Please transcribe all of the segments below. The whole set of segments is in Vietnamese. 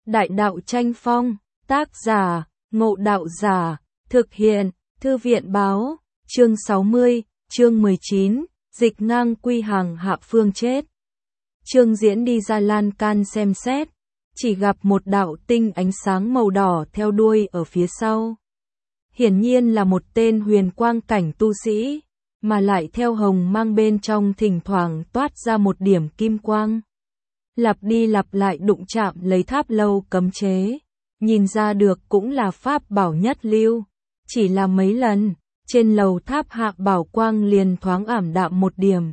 Đại đạo tranh phong, tác giả, Ngộ Đạo Giả, thực hiện, Thư viện báo, chương 60, chương 19, dịch ngang quy hàng hạ phương chết. Trương Diễn đi ra lan can xem xét, chỉ gặp một đạo tinh ánh sáng màu đỏ theo đuôi ở phía sau. Hiển nhiên là một tên huyền quang cảnh tu sĩ, mà lại theo hồng mang bên trong thỉnh thoảng toát ra một điểm kim quang. Lặp đi lặp lại đụng chạm lấy tháp lâu cấm chế, nhìn ra được cũng là pháp bảo nhất lưu. Chỉ là mấy lần, trên lầu tháp hạ bảo quang liền thoáng ảm đạm một điểm.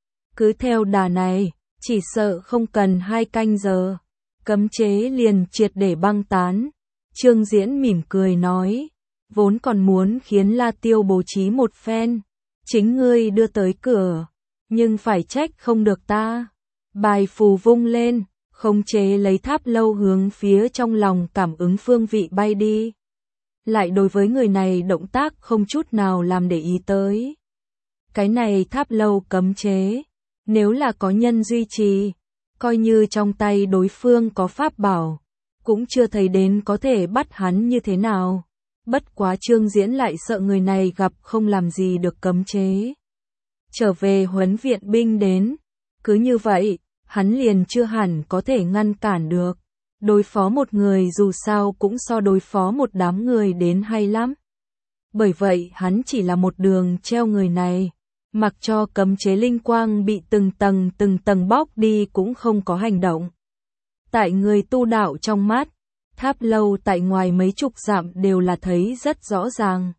Cứ theo đà này, chỉ sợ không cần 2 canh giờ, cấm chế liền triệt để băng tán. Trương Diễn mỉm cười nói, vốn còn muốn khiến La Tiêu bố trí một phen, chính ngươi đưa tới cửa, nhưng phải trách không được ta. Bài phù vung lên, khống chế lấy tháp lâu hướng phía trong lòng cảm ứng phương vị bay đi. Lại đối với người này động tác không chút nào làm để ý tới. Cái này tháp lâu cấm chế, nếu là có nhân duy trì, coi như trong tay đối phương có pháp bảo, cũng chưa thấy đến có thể bắt hắn như thế nào. Bất quá Trương Diễn lại sợ người này gặp không làm gì được cấm chế. Trở về huấn viện binh đến, cứ như vậy, hắn liền chưa hẳn có thể ngăn cản được. Đối phó một người dù sao cũng so đối phó một đám người đến hay lắm. Bởi vậy hắn chỉ là một đường treo người này, mặc cho cấm chế linh quang bị từng tầng bóc đi cũng không có hành động. Tại người tu đạo trong mắt, tháp lâu tại ngoài mấy chục dặm đều là thấy rất rõ ràng.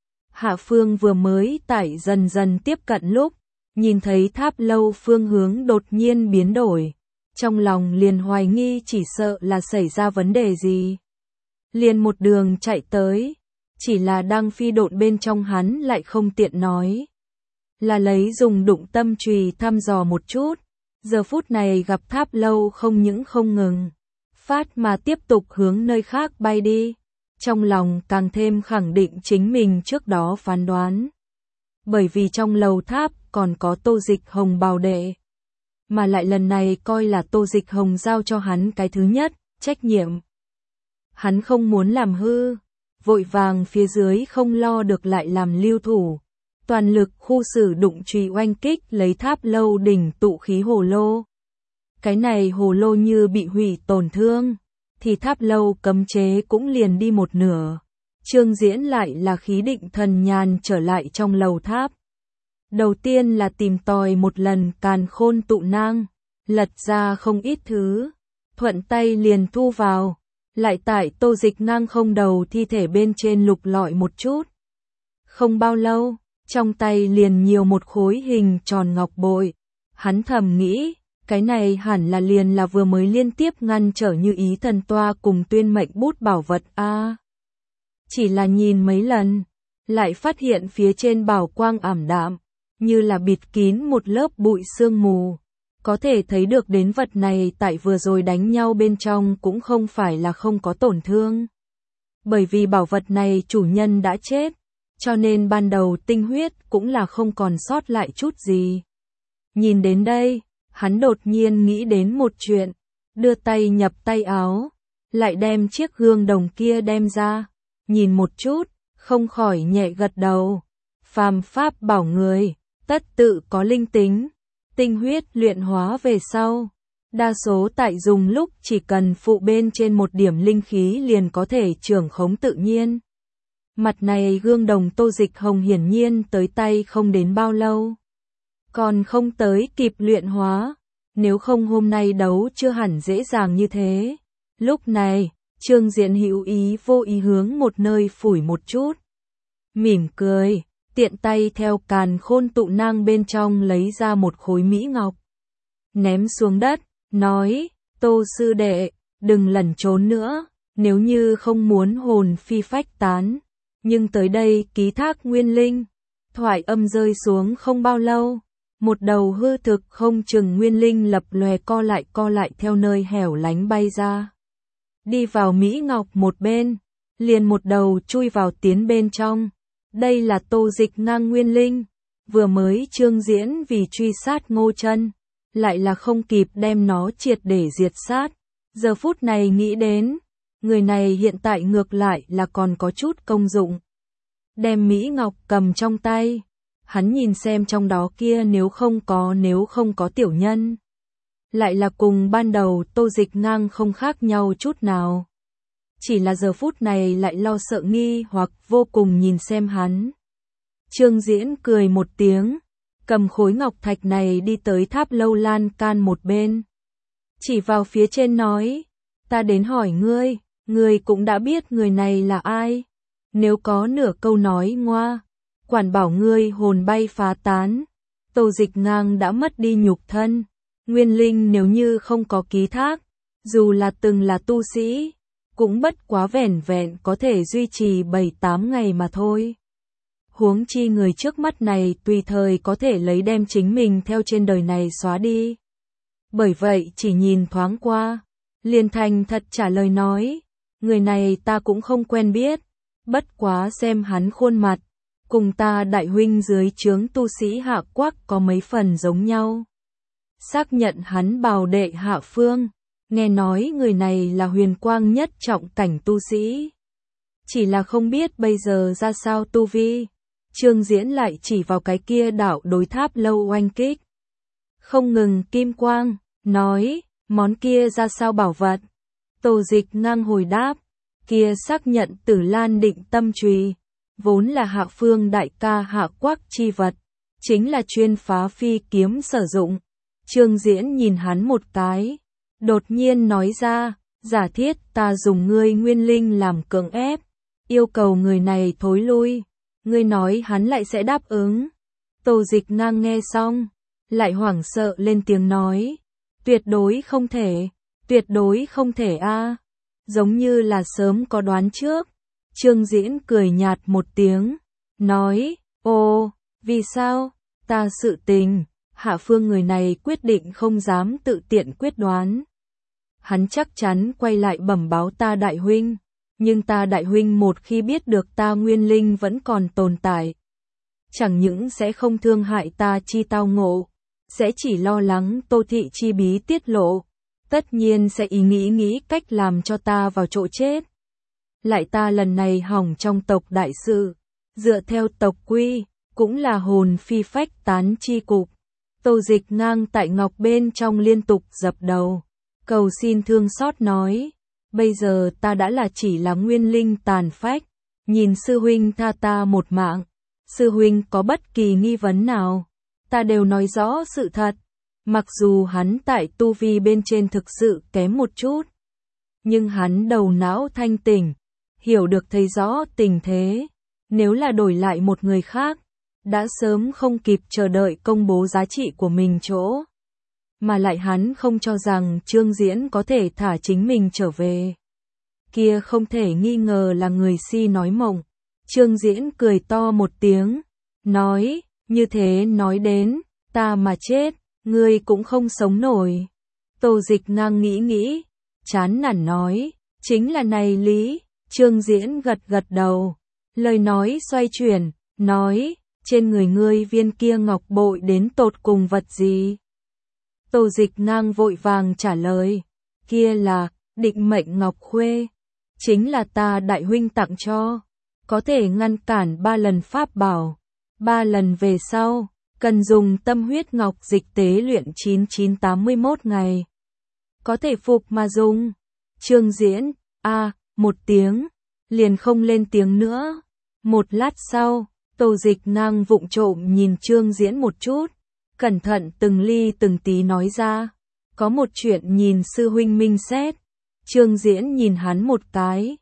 Hạ Phương vừa mới tải dần dần tiếp cận lúc, nhìn thấy tháp lâu phương hướng đột nhiên biến đổi. Trong lòng liền hoài nghi chỉ sợ là xảy ra vấn đề gì. Liền một đường chạy tới, chỉ là đang phi độn bên trong hắn lại không tiện nói. Là lấy dùng đụng tâm chùy thăm dò một chút, giờ phút này gặp tháp lâu không những không ngừng, phát mà tiếp tục hướng nơi khác bay đi. Trong lòng càng thêm khẳng định chính mình trước đó phán đoán. Bởi vì trong lầu tháp còn có Tô Dịch Hồng bào đệ. Mà lại lần này coi là Tô Dịch Hồng giao cho hắn cái thứ nhất, trách nhiệm. Hắn không muốn làm hư, vội vàng phía dưới không lo được lại làm lưu thủ. Toàn lực khu sử đụng chùy oanh kích lấy tháp lâu đỉnh tụ khí hồ lô. Cái này hồ lô như bị hủy tổn thương, thì tháp lâu cấm chế cũng liền đi một nửa. Trương Diễn lại là khí định thần nhàn trở lại trong lầu tháp. Đầu tiên là tìm tòi một lần càn khôn tụ nang, lật ra không ít thứ, thuận tay liền thu vào, lại tại Tô Dịch Ngang không đầu thi thể bên trên lục lọi một chút. Không bao lâu, trong tay liền nhiều một khối hình tròn ngọc bội, hắn thầm nghĩ, cái này hẳn là liền là vừa mới liên tiếp ngăn trở Như Ý Thần Toa cùng Tuyên Mệnh bút bảo vật a. Chỉ là nhìn mấy lần, lại phát hiện phía trên bảo quang ảm đạm, như là bịt kín một lớp bụi sương mù. Có thể thấy được đến vật này tại vừa rồi đánh nhau bên trong cũng không phải là không có tổn thương. Bởi vì bảo vật này chủ nhân đã chết, cho nên ban đầu tinh huyết cũng là không còn sót lại chút gì. Nhìn đến đây, hắn đột nhiên nghĩ đến một chuyện, đưa tay nhập tay áo, lại đem chiếc gương đồng kia đem ra, nhìn một chút, không khỏi nhẹ gật đầu. Phàm pháp bảo người, tất tự có linh tính, tinh huyết luyện hóa về sau. Đa số tại dùng lúc chỉ cần phụ bên trên một điểm linh khí liền có thể trưởng khống tự nhiên. Mặt này gương đồng Tô Dịch Hồng hiển nhiên tới tay không đến bao lâu. Còn không tới kịp luyện hóa, nếu không hôm nay đấu chưa hẳn dễ dàng như thế. Lúc này, Trương Diễn hữu ý vô ý hướng một nơi phủi một chút. Mỉm cười, tiện tay theo càn khôn tụ nang bên trong lấy ra một khối mỹ ngọc. Ném xuống đất, nói, Tô sư đệ, đừng lẩn trốn nữa, nếu như không muốn hồn phi phách tán. Nhưng tới đây ký thác nguyên linh, thoại âm rơi xuống không bao lâu. Một đầu hư thực không chừng nguyên linh lập lòe co lại theo nơi hẻo lánh bay ra. Đi vào Mỹ Ngọc một bên, liền một đầu chui vào tiến bên trong. Đây là Tô Dịch Ngang nguyên linh, vừa mới Trương Diễn vì truy sát Ngô Chân, lại là không kịp đem nó triệt để diệt sát. Giờ phút này nghĩ đến, người này hiện tại ngược lại là còn có chút công dụng. Đem Mỹ Ngọc cầm trong tay, hắn nhìn xem trong đó kia nếu không có tiểu nhân. Lại là cùng ban đầu Tô Dịch Ngang không khác nhau chút nào. Chỉ là giờ phút này lại lo sợ nghi hoặc vô cùng nhìn xem hắn. Trương Diễn cười một tiếng, cầm khối ngọc thạch này đi tới tháp lâu lan can một bên. Chỉ vào phía trên nói, ta đến hỏi ngươi cũng đã biết người này là ai. Nếu có nửa câu nói ngoa, quản bảo ngươi hồn bay phá tán. Tô Dịch Ngang đã mất đi nhục thân, nguyên linh nếu như không có ký thác, dù là từng là tu sĩ, cũng bất quá vẻn vẹn có thể duy trì 7-8 ngày mà thôi. Huống chi người trước mắt này tùy thời có thể lấy đem chính mình theo trên đời này xóa đi. Bởi vậy chỉ nhìn thoáng qua, liền thành thật trả lời nói, người này ta cũng không quen biết, bất quá xem hắn khuôn mặt, cùng ta đại huynh dưới trướng tu sĩ Hạ Quắc có mấy phần giống nhau. Xác nhận hắn bào đệ Hạ Phương, nghe nói người này là huyền quang nhất trọng cảnh tu sĩ. Chỉ là không biết bây giờ ra sao tu vi. Trương Diễn lại chỉ vào cái kia đảo đối tháp lâu oanh kích. Không ngừng kim quang, nói, món kia ra sao bảo vật. Tô Dịch Ngang hồi đáp, kia xác nhận Tử Lan Định Tâm Chùy, vốn là Hạ Phương đại ca Hạ Quắc chi vật, chính là chuyên phá phi kiếm sử dụng. Trương Diễn nhìn hắn một cái, đột nhiên nói ra, giả thiết ta dùng ngươi nguyên linh làm cưỡng ép, yêu cầu người này thối lui, ngươi nói hắn lại sẽ đáp ứng. Tô Dịch Ngang nghe xong, lại hoảng sợ lên tiếng nói, tuyệt đối không thể a. Giống như là sớm có đoán trước. Trương Diễn cười nhạt một tiếng, nói, ồ, vì sao, ta sự tình, Hạ Phương người này quyết định không dám tự tiện quyết đoán. Hắn chắc chắn quay lại bẩm báo ta đại huynh, nhưng ta đại huynh một khi biết được ta nguyên linh vẫn còn tồn tại, chẳng những sẽ không thương hại ta chi tao ngộ, sẽ chỉ lo lắng Tô thị chi bí tiết lộ, tất nhiên sẽ nghĩ cách làm cho ta vào chỗ chết. Lại ta lần này hỏng trong tộc đại sự, dựa theo tộc quy, cũng là hồn phi phách tán chi cục. Tô Dịch Ngang tại ngọc bên trong liên tục dập đầu, cầu xin thương xót nói, bây giờ ta đã là chỉ là nguyên linh tàn phách, nhìn sư huynh tha ta một mạng, sư huynh có bất kỳ nghi vấn nào, ta đều nói rõ sự thật, mặc dù hắn tại tu vi bên trên thực sự kém một chút, nhưng hắn đầu não thanh tỉnh, hiểu được thấy rõ tình thế, nếu là đổi lại một người khác, đã sớm không kịp chờ đợi công bố giá trị của mình chỗ. Mà lại hắn không cho rằng Trương Diễn có thể thả chính mình trở về. Kia không thể nghi ngờ là người si nói mộng. Trương Diễn cười to một tiếng, nói, như thế nói đến, ta mà chết, ngươi cũng không sống nổi. Tô Dịch Ngang nghĩ, chán nản nói, chính là này lý. Trương Diễn gật đầu, lời nói xoay chuyển, nói, trên người ngươi viên kia ngọc bội đến tột cùng vật gì? Tô Dịch Ngang vội vàng trả lời, kia là định mệnh ngọc khuê, chính là ta đại huynh tặng cho, có thể ngăn cản 3 lần pháp bảo, 3 lần về sau, cần dùng tâm huyết ngọc dịch tế luyện 9981 ngày. Có thể phục mà dùng. Trương Diễn, một tiếng, liền không lên tiếng nữa. Một lát sau, Tô Dịch Ngang vụng trộm nhìn Trương Diễn một chút, cẩn thận từng ly từng tí nói ra, có một chuyện nhìn sư huynh minh xét. Trương Diễn nhìn hắn một cái,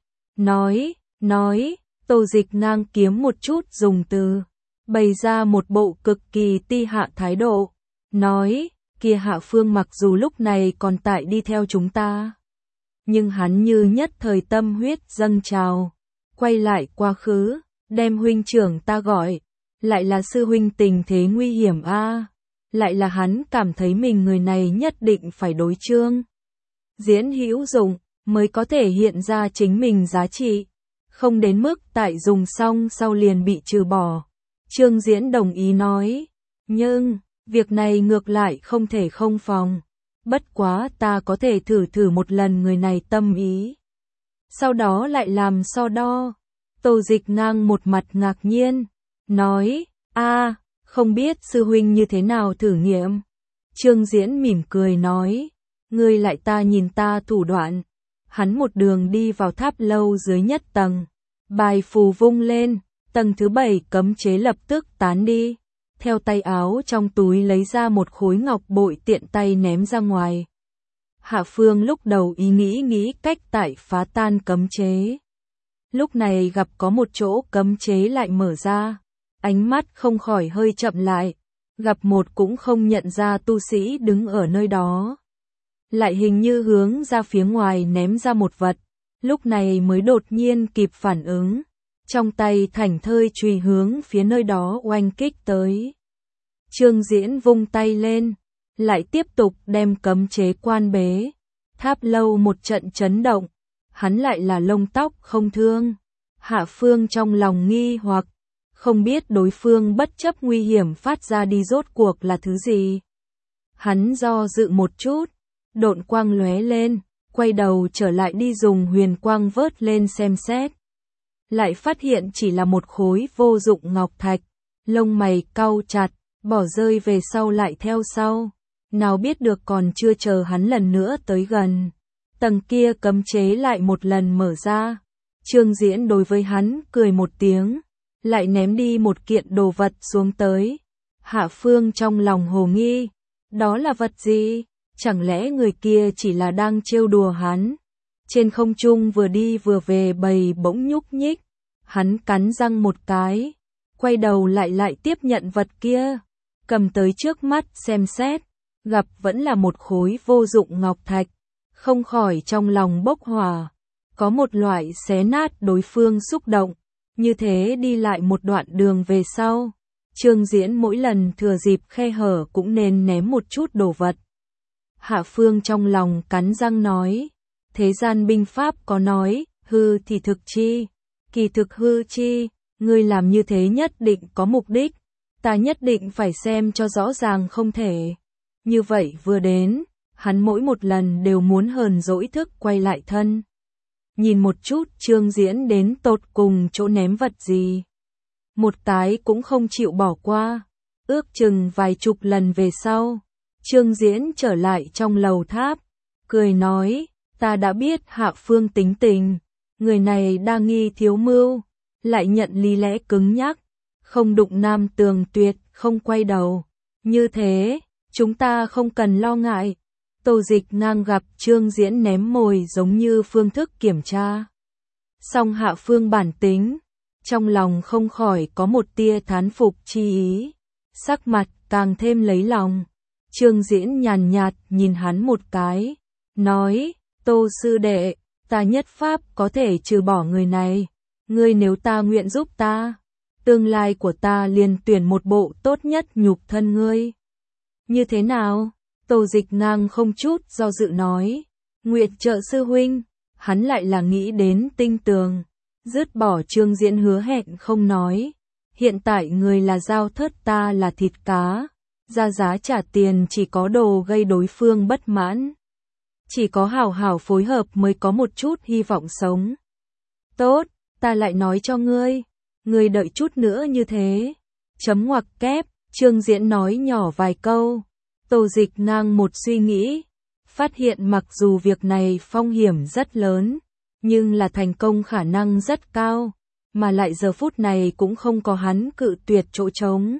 nói, Tô Dịch Ngang kiếm một chút dùng từ, bày ra một bộ cực kỳ ti hạ thái độ, nói, kia Hạ Phương mặc dù lúc này còn tại đi theo chúng ta, nhưng hắn như nhất thời tâm huyết dâng trào, quay lại quá khứ, đem huynh trưởng ta gọi, lại là sư huynh tình thế nguy hiểm lại là hắn cảm thấy mình người này nhất định phải đối Trương Diễn hữu dụng, mới có thể hiện ra chính mình giá trị, không đến mức tại dùng xong sau liền bị trừ bỏ. Trương Diễn đồng ý nói, nhưng, việc này ngược lại không thể không phòng. bất quá ta có thể thử một lần người này tâm ý. Sau đó lại làm so đo. Tô Dịch Ngang một mặt ngạc nhiên, nói, không biết sư huynh như thế nào thử nghiệm. Trương Diễn mỉm cười nói, ngươi lại nhìn ta thủ đoạn. Hắn một đường đi vào tháp lâu dưới nhất tầng, bài phù vung lên, tầng thứ 7 cấm chế lập tức tán đi. Theo tay áo trong túi lấy ra một khối ngọc bội tiện tay ném ra ngoài. Hạ Phương lúc đầu nghĩ cách phá tan cấm chế. Lúc này gặp có một chỗ cấm chế lại mở ra, ánh mắt không khỏi hơi chậm lại, gặp một cũng không nhận ra tu sĩ đứng ở nơi đó. Lại hình như hướng ra phía ngoài ném ra một vật, lúc này mới đột nhiên kịp phản ứng, trong tay thảnh thơi chùy hướng phía nơi đó oanh kích tới. Trương Diễn vung tay lên, lại tiếp tục đem cấm chế quan bế. Tháp lâu một trận chấn động, hắn lại là lông tóc không thương. Hạ Phương trong lòng nghi hoặc, không biết đối phương bất chấp nguy hiểm phát ra đi rốt cuộc là thứ gì. Hắn do dự một chút, độn quang lóe lên, quay đầu trở lại đi dùng huyền quang vớt lên xem xét. Lại phát hiện chỉ là một khối vô dụng ngọc thạch, lông mày cau chặt, bỏ rơi về sau lại theo sau. Nào biết được còn chưa chờ hắn lần nữa tới gần, tầng kia cấm chế lại một lần mở ra. Trương Diễn đối với hắn cười một tiếng, lại ném đi một kiện đồ vật xuống tới. Hạ Phương trong lòng hồ nghi, đó là vật gì? Chẳng lẽ người kia chỉ là đang trêu đùa hắn? Trên không trung vừa đi vừa về bầy bỗng nhúc nhích, hắn cắn răng một cái, quay đầu lại tiếp nhận vật kia, cầm tới trước mắt xem xét, gặp vẫn là một khối vô dụng ngọc thạch, không khỏi trong lòng bốc hỏa, có một loại xé nát đối phương xúc động. Như thế đi lại một đoạn đường về sau, Trương Diễn mỗi lần thừa dịp khe hở cũng nên ném một chút đồ vật. Hạ Phương trong lòng cắn răng nói, thế gian binh pháp có nói, hư thì thực chi, kỳ thực hư chi, ngươi làm như thế nhất định có mục đích, ta nhất định phải xem cho rõ ràng không thể. Như vậy vừa đến, hắn mỗi một lần đều muốn hờn dỗi thức quay lại thân. Nhìn một chút Trương Diễn đến tột cùng chỗ ném vật gì. Một cái cũng không chịu bỏ qua. Ước chừng vài chục lần về sau, Trương Diễn trở lại trong lầu tháp, cười nói, ta đã biết Hạ Phương tính tình, người này đa nghi thiếu mưu, lại nhận lý lẽ cứng nhắc, không đụng nam tường tuyệt, không quay đầu. Như thế, chúng ta không cần lo ngại. Tô Dịch Ngang gặp Trương Diễn ném mồi giống như phương thức kiểm tra. Song Hạ Phương bản tính, trong lòng không khỏi có một tia thán phục chi ý, sắc mặt càng thêm lấy lòng. Trương Diễn nhàn nhạt nhìn hắn một cái, nói, Tô sư đệ, ta nhất pháp có thể trừ bỏ người này, ngươi nếu ta nguyện giúp ta, tương lai của ta liền tuyển một bộ tốt nhất nhục thân ngươi. Như thế nào? Tô Dịch Ngang không chút do dự nói, nguyện trợ sư huynh. Hắn lại là nghĩ đến tinh tường, dứt bỏ Trương Diễn hứa hẹn không nói, hiện tại người là dao thớt, ta là thịt cá, ra giá trả tiền chỉ có đồ gây đối phương bất mãn, chỉ có hảo hảo phối hợp mới có một chút hy vọng sống. Tốt, ta lại nói cho ngươi đợi chút nữa như thế. Chấm ngoặc kép, Trương Diễn nói nhỏ vài câu. Tô Dịch Ngang một suy nghĩ, phát hiện mặc dù việc này phong hiểm rất lớn, nhưng là thành công khả năng rất cao, mà lại giờ phút này cũng không có hắn cự tuyệt chỗ trống.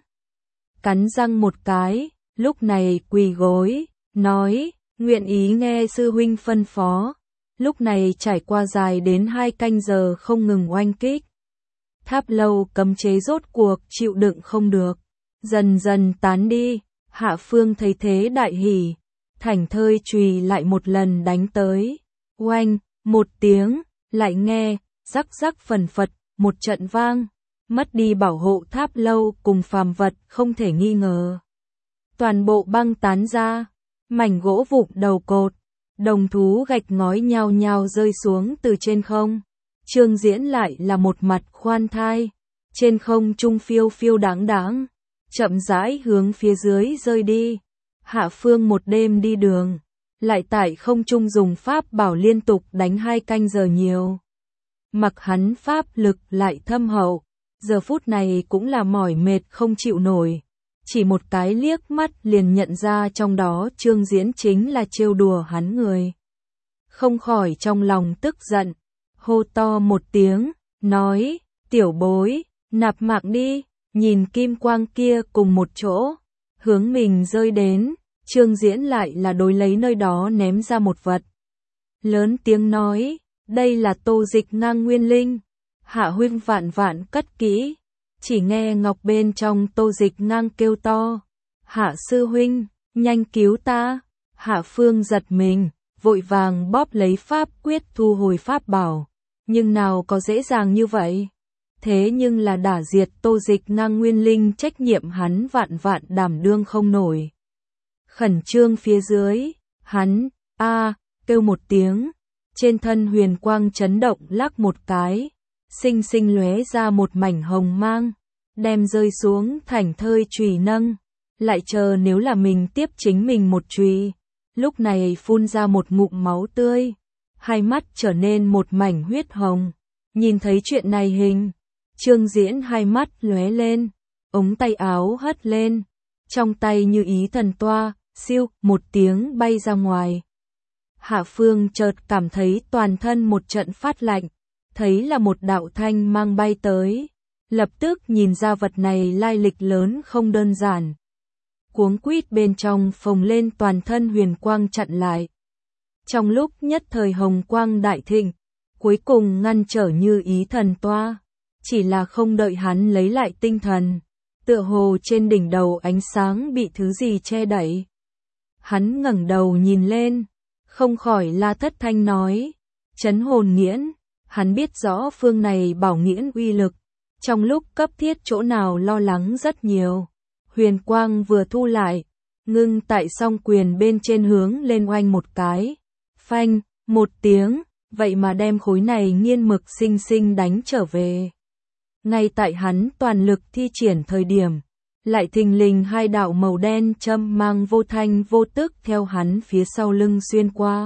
Cắn răng một cái, lúc này quỳ gối, nói, nguyện ý nghe sư huynh phân phó. Lúc này trải qua dài đến 2 canh giờ không ngừng oanh kích. Tháp lâu cấm chế rốt cuộc chịu đựng không được, dần dần tán đi. Hạ Phương thấy thế đại hỉ, thảnh thơi chùy lại một lần đánh tới. Oanh, một tiếng, lại nghe, rắc rắc phần phật, một trận vang, mất đi bảo hộ tháp lâu cùng phàm vật không thể nghi ngờ. Toàn bộ băng tán ra, mảnh gỗ vụn đầu cột, đồng thú gạch ngói nhao nhao rơi xuống từ trên không. Trương Diễn lại là một mặt khoan thai, trên không trung phiêu phiêu đáng đáng, chậm rãi hướng phía dưới rơi đi. Hạ Phương một đêm đi đường, lại tại không trung dùng pháp bảo liên tục đánh 2 canh giờ nhiều. Mặc hắn pháp lực lại thâm hậu, giờ phút này cũng là mỏi mệt không chịu nổi. Chỉ một cái liếc mắt liền nhận ra trong đó Trương Diễn chính là trêu đùa hắn người. Không khỏi trong lòng tức giận, hô to một tiếng, nói, tiểu bối, nạp mạng đi, nhìn kim quang kia cùng một chỗ, hướng mình rơi đến, Trương Diễn lại là đối lấy nơi đó ném ra một vật. Lớn tiếng nói, đây là Tô Dịch Ngang nguyên linh, Hạ huynh vạn vạn cất kỹ. Chỉ nghe ngọc bên trong Tô Dịch Ngang kêu to, Hạ sư huynh, nhanh cứu ta. Hạ Phương giật mình, vội vàng bóp lấy pháp quyết thu hồi pháp bảo, nhưng nào có dễ dàng như vậy. Thế nhưng là đả diệt Tô Dịch Ngang nguyên linh, trách nhiệm hắn vạn vạn đảm đương không nổi. Khẩn trương phía dưới, hắn, kêu một tiếng, trên thân huyền quang chấn động lắc một cái, sinh sinh lóe ra một mảnh hồng mang, đem rơi xuống thảnh thơi chùy nâng, lại chờ nếu là mình tiếp chính mình một chùy, lúc này phun ra một ngụm máu tươi, hai mắt trở nên một mảnh huyết hồng. Nhìn thấy chuyện này hình, Trương Diễn hai mắt lóe lên, ống tay áo hất lên, trong tay như ý thần toa, siêu một tiếng bay ra ngoài. Hạ Phương chợt cảm thấy toàn thân một trận phát lạnh, thấy là một đạo thanh mang bay tới, lập tức nhìn ra vật này lai lịch lớn không đơn giản. Cuống quýt bên trong phồng lên toàn thân huyền quang chặn lại. Trong lúc nhất thời hồng quang đại thịnh, cuối cùng ngăn trở như ý thần toa, chỉ là không đợi hắn lấy lại tinh thần, tựa hồ trên đỉnh đầu ánh sáng bị thứ gì che đậy. Hắn ngẩng đầu nhìn lên, không khỏi la thất thanh nói, chấn hồn nghiễn. Hắn biết rõ phương này bảo nghiễn uy lực, trong lúc cấp thiết chỗ nào lo lắng rất nhiều. Huyền quang vừa thu lại, ngưng tại song quyền bên trên hướng lên oanh một cái, phanh, một tiếng, vậy mà đem khối này nghiên mực sinh sinh đánh trở về. Ngay tại hắn toàn lực thi triển thời điểm, lại thình lình hai đạo màu đen châm mang vô thanh vô tức theo hắn phía sau lưng xuyên qua.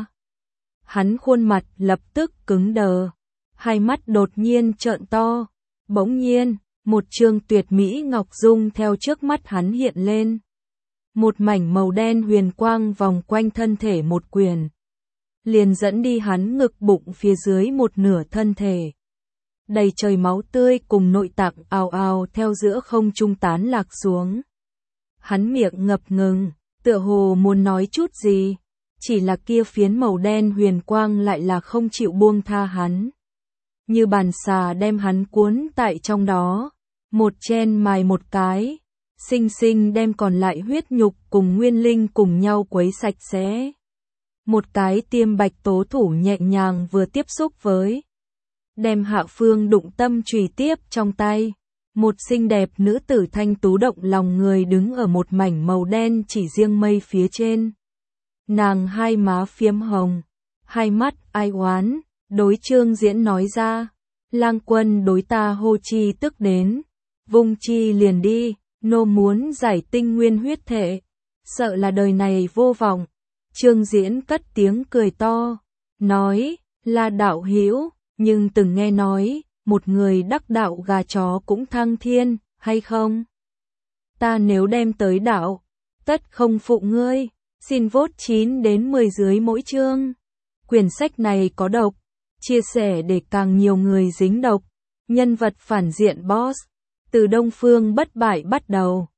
Hắn khuôn mặt lập tức cứng đờ, hai mắt đột nhiên trợn to, bỗng nhiên, một trương tuyệt mỹ ngọc dung theo trước mắt hắn hiện lên. Một mảnh màu đen huyền quang vòng quanh thân thể một quyền, liền dẫn đi hắn ngực bụng phía dưới một nửa thân thể. Đầy trời máu tươi cùng nội tạng ào ào theo giữa không trung tán lạc xuống. Hắn miệng ngập ngừng, tựa hồ muốn nói chút gì, chỉ là kia phiến màu đen huyền quang lại là không chịu buông tha hắn. Như bàn xà đem hắn cuốn tại trong đó, một chen mài một cái, sinh sinh đem còn lại huyết nhục cùng nguyên linh cùng nhau quấy sạch sẽ. Một cái tiêm bạch tố thủ nhẹ nhàng vừa tiếp xúc với, đem Hạ Phương đụng tâm chùy tiếp trong tay. Một xinh đẹp nữ tử thanh tú động lòng người đứng ở một mảnh màu đen chỉ riêng mây phía trên. Nàng hai má phiếm hồng, hai mắt ai oán, đối Trương Diễn nói ra, lang quân đối ta hô chi tức đến, vung chi liền đi, nô muốn giải tinh nguyên huyết thể, sợ là đời này vô vọng. Trương Diễn cất tiếng cười to, nói, là đạo hữu, nhưng từng nghe nói, một người đắc đạo gà chó cũng thăng thiên, hay không? Ta nếu đem tới đạo, tất không phụ ngươi, xin vote 9 đến 10 dưới mỗi chương. Quyển sách này có độc, chia sẻ để càng nhiều người dính độc. Nhân vật phản diện boss, từ Đông Phương bất bại bắt đầu.